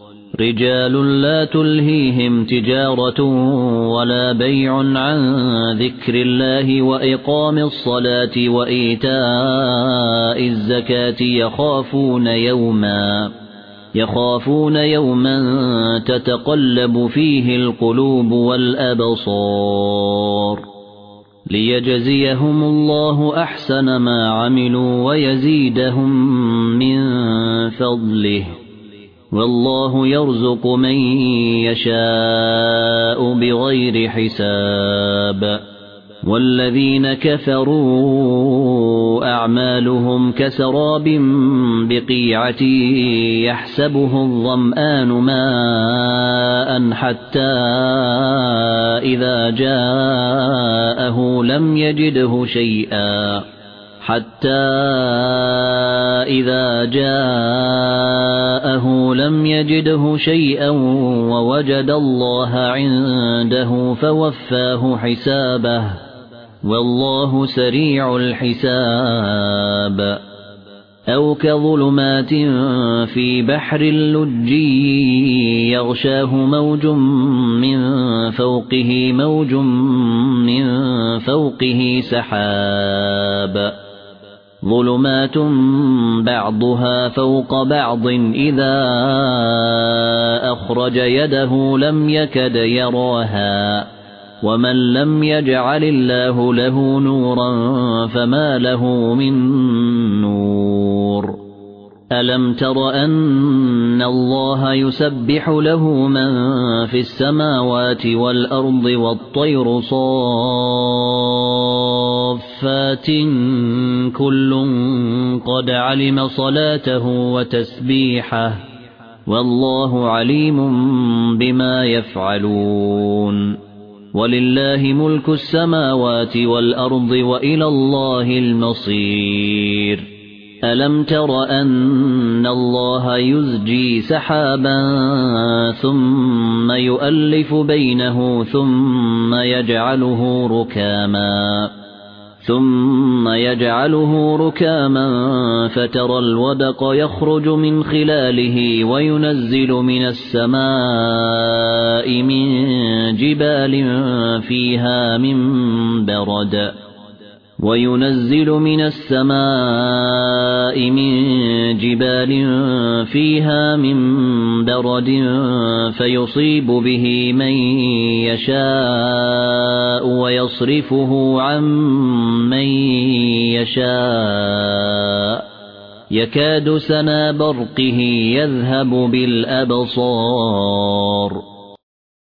رجال لا تلهيهم تجارة ولا بيع عن ذكر الله وإقام الصلاة وإيتاء الزكاة يخافون يوما تتقلب فيه القلوب والأبصار ليجزيهم الله أحسن ما عملوا ويزيدهم من فضله والله يرزق من يشاء بغير حساب والذين كفروا أعمالهم كسراب بقيعة يحسبه الظمآن ماء حتى إذا جاءه لم يجده شيئا ووجد الله عنده فوفاه حسابه والله سريع الحساب أو كظلمات في بحر لجي يغشاه موج من فوقه سحاب ظلمات بعضها فوق بعض إذا أخرج يده لم يكد يراها ومن لم يجعل الله له نورا فما له من نور ألم تر أن الله يسبح له من في السماوات والأرض والطير صافات كل قد علم صلاته وتسبيحه والله عليم بما يفعلون ولله ملك السماوات والأرض وإلى الله المصير ألم تر أن الله يزجي سحابا ثم يؤلف بينه ثم يجعله ركاما فترى الودق يخرج من خلاله وينزل من السماء من جبال فيها من برد فيصيب به من يشاء ويصرفه عن من يشاء يكاد سنا برقه يذهب بالأبصار